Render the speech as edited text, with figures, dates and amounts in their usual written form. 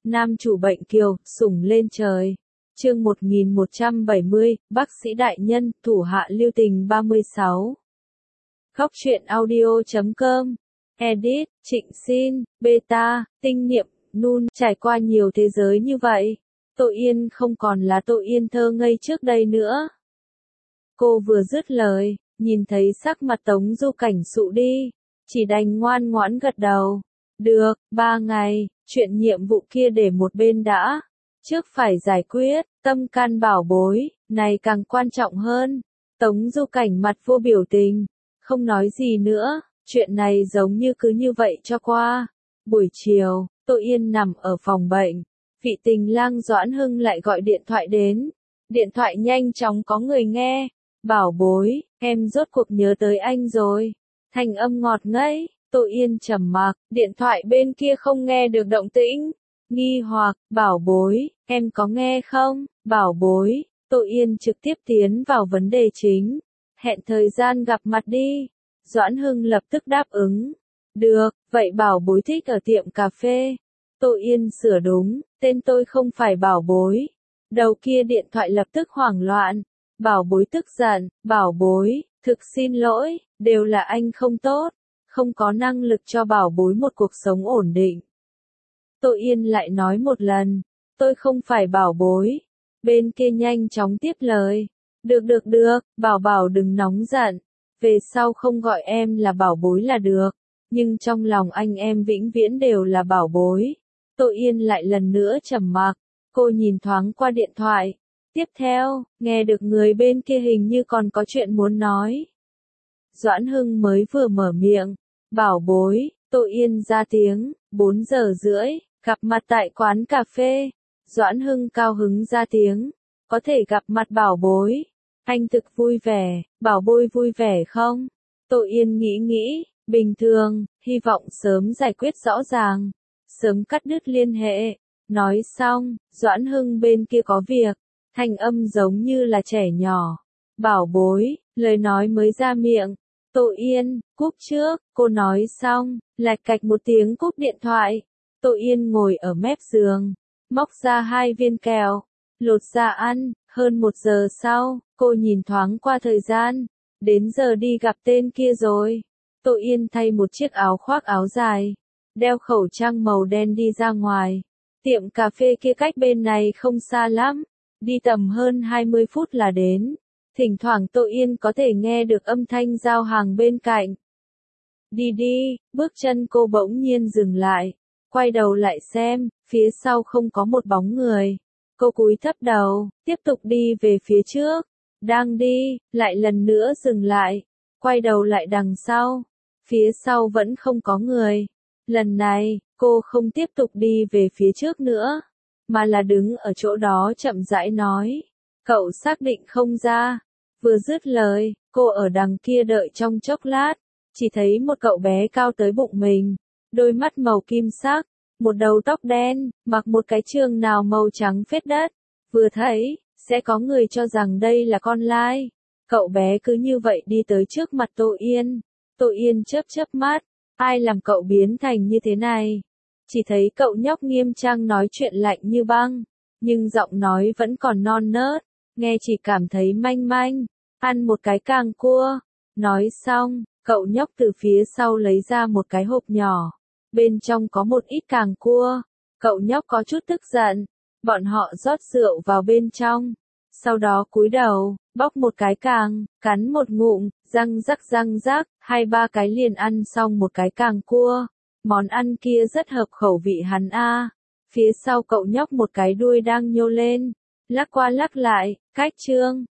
Nam chủ bệnh kiều, sủng lên trời. Chương 1170, bác sĩ đại nhân, thủ hạ lưu tình 36. Khóc chuyện audio.com. Edit, Trịnh Xin, Beta, Tinh Niệm, Nun. Trải qua nhiều thế giới như vậy, Tô Yên không còn là Tô Yên thơ ngây trước đây nữa. Cô vừa dứt lời, nhìn thấy sắc mặt Tống Du Cảnh sụ đi, chỉ đành ngoan ngoãn gật đầu. Được, 3 ngày, chuyện nhiệm vụ kia để một bên đã. Trước phải giải quyết, tâm can bảo bối, này càng quan trọng hơn. Tống Du Cảnh mặt vô biểu tình, không nói gì nữa, chuyện này giống như cứ như vậy cho qua. Buổi chiều, Tô Yên nằm ở phòng bệnh, vị tình lang Doãn Hưng lại gọi điện thoại đến. Điện thoại nhanh chóng có người nghe. Bảo bối, em rốt cuộc nhớ tới anh rồi. Thanh âm ngọt ngấy. Tô Yên trầm mặc, điện thoại bên kia không nghe được động tĩnh. Nghi hoặc, bảo bối, em có nghe không? Bảo bối, Tô Yên trực tiếp tiến vào vấn đề chính. Hẹn thời gian gặp mặt đi. Doãn Hưng lập tức đáp ứng. Được, vậy bảo bối thích ở tiệm cà phê. Tô Yên sửa đúng, tên tôi không phải bảo bối. Đầu kia điện thoại lập tức hoảng loạn. Bảo bối tức giận, bảo bối, thực xin lỗi, đều là anh không tốt. Không có năng lực cho bảo bối một cuộc sống ổn định. Tô Yên lại nói một lần, tôi không phải bảo bối. Bên kia nhanh chóng tiếp lời. Được, bảo bảo đừng nóng giận. Về sau không gọi em là bảo bối là được. Nhưng trong lòng anh em vĩnh viễn đều là bảo bối. Tô Yên lại lần nữa trầm mặc. Cô nhìn thoáng qua điện thoại. Tiếp theo, nghe được người bên kia hình như còn có chuyện muốn nói. Doãn Hưng mới vừa mở miệng. Bảo bối, Tô Yên ra tiếng, 4 giờ rưỡi, gặp mặt tại quán cà phê. Doãn Hưng cao hứng ra tiếng, có thể gặp mặt bảo bối. Anh thực vui vẻ, bảo bối vui vẻ không? Tô Yên nghĩ, bình thường, hy vọng sớm giải quyết rõ ràng, sớm cắt đứt liên hệ. Nói xong, Doãn Hưng bên kia có việc, thanh âm giống như là trẻ nhỏ. Bảo bối, lời nói mới ra miệng. Tô Yên, cúp trước, cô nói xong, lạch cạch một tiếng cúp điện thoại. Tô Yên ngồi ở mép giường, móc ra 2 viên kẹo, lột ra ăn. Hơn 1 giờ sau, cô nhìn thoáng qua thời gian, đến giờ đi gặp tên kia rồi. Tô Yên thay một chiếc áo khoác áo dài, đeo khẩu trang màu đen đi ra ngoài. Tiệm cà phê kia cách bên này không xa lắm, đi tầm hơn 20 phút là đến. Thỉnh thoảng Tô Yên có thể nghe được âm thanh giao hàng bên cạnh. Đi, bước chân cô bỗng nhiên dừng lại, quay đầu lại xem, phía sau không có một bóng người. Cô cúi thấp đầu, tiếp tục đi về phía trước. Đang đi, lại lần nữa dừng lại, quay đầu lại đằng sau. Phía sau vẫn không có người. Lần này, cô không tiếp tục đi về phía trước nữa, mà là đứng ở chỗ đó chậm rãi nói. Cậu xác định không ra. Vừa dứt lời, cô ở đằng kia đợi trong chốc lát, chỉ thấy một cậu bé cao tới bụng mình, đôi mắt màu kim sắc, một đầu tóc đen, mặc một cái trường nào màu trắng phết đất. Vừa thấy, sẽ có người cho rằng đây là con lai. Cậu bé cứ như vậy đi tới trước mặt Tô Yên. Tô Yên chớp mắt, ai làm cậu biến thành như thế này? Chỉ thấy cậu nhóc nghiêm trang nói chuyện lạnh như băng, nhưng giọng nói vẫn còn non nớt, nghe chỉ cảm thấy manh manh. Ăn một cái càng cua. Nói xong, cậu nhóc từ phía sau lấy ra một cái hộp nhỏ. Bên trong có một ít càng cua. Cậu nhóc có chút tức giận. Bọn họ rót rượu vào bên trong. Sau đó cúi đầu, bóc một cái càng, cắn một ngụm, răng rắc, 2-3 cái liền ăn xong một cái càng cua. Món ăn kia rất hợp khẩu vị hắn a. Phía sau cậu nhóc một cái đuôi đang nhô lên, lắc qua lắc lại, cách trương.